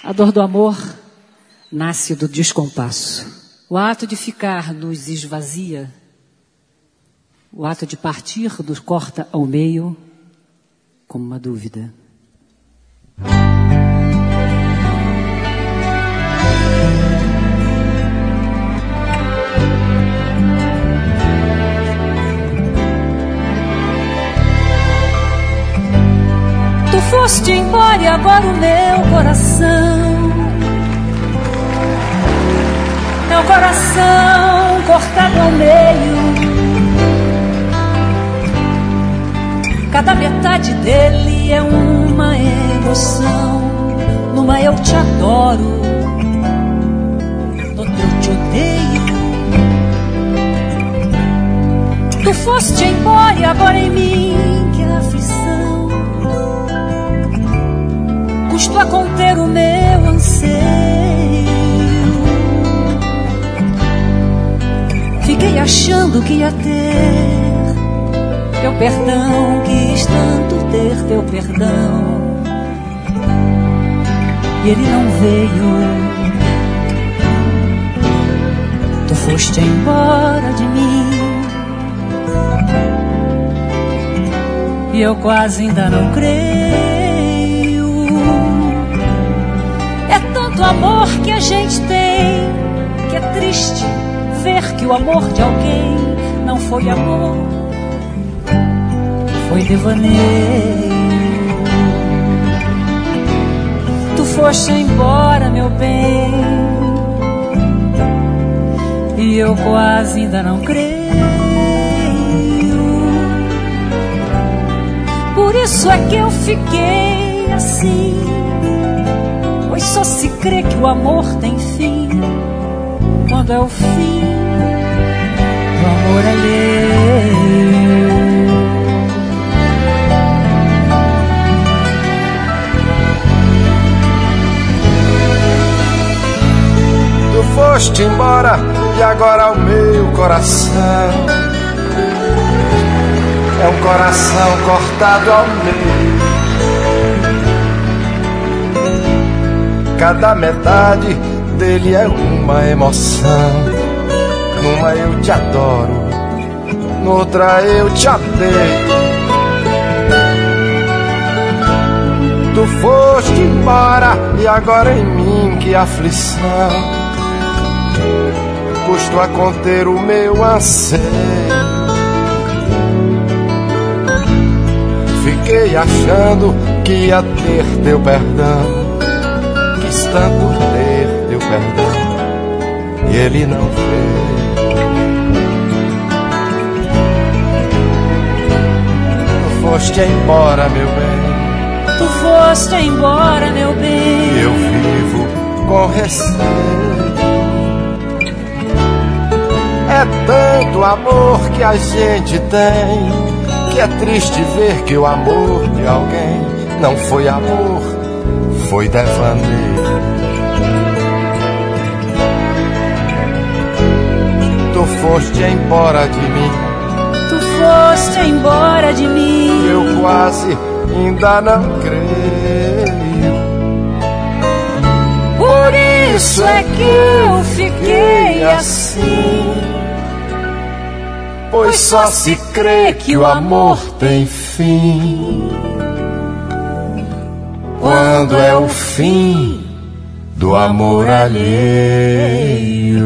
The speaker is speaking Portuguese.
A dor do amor nasce do descompasso. O ato de ficar nos esvazia. O ato de partir nos corta ao meio como uma dúvida. Tu foste embora e agora o meu coração cortado ao meio. Cada metade dele é uma emoção. Numa eu te adoro, noutra eu te odeio. Tu foste embora e agora em mim que a aflição custo a conter o meu anseio. Fiquei achando que ia ter teu perdão, quis tanto ter teu perdão, e ele não veio. Tu foste embora de mim e eu quase ainda não creio. É tanto amor que a gente tem que é triste ver que o amor de alguém não foi amor, foi devaneio. Tu foste embora, meu bem, e eu quase ainda não creio. Por isso é que eu fiquei assim, pois só se crê que o amor tem fim quando é o fim do amor alheio. Tu foste embora e agora o meu coração é um coração cortado ao meio. Cada metade dele é uma emoção. Numa eu te adoro, noutra eu te odeio. Tu foste embora e agora em mim que aflição custo a conter o meu anseio. Fiquei achando que ia ter teu perdão, quis tanto ter teu perdão, e ele não veio. Tu foste embora, meu bem, tu foste embora, meu bem, e eu vivo com receio. É tanto amor que a gente tem, que é triste ver que o amor de alguém não foi amor, foi devaneio. Tu foste embora de mim, tu foste embora de mim, eu quase ainda não creio. Por isso é que eu fiquei assim, pois só se crê que o amor tem fim quando é o fim do amor alheio.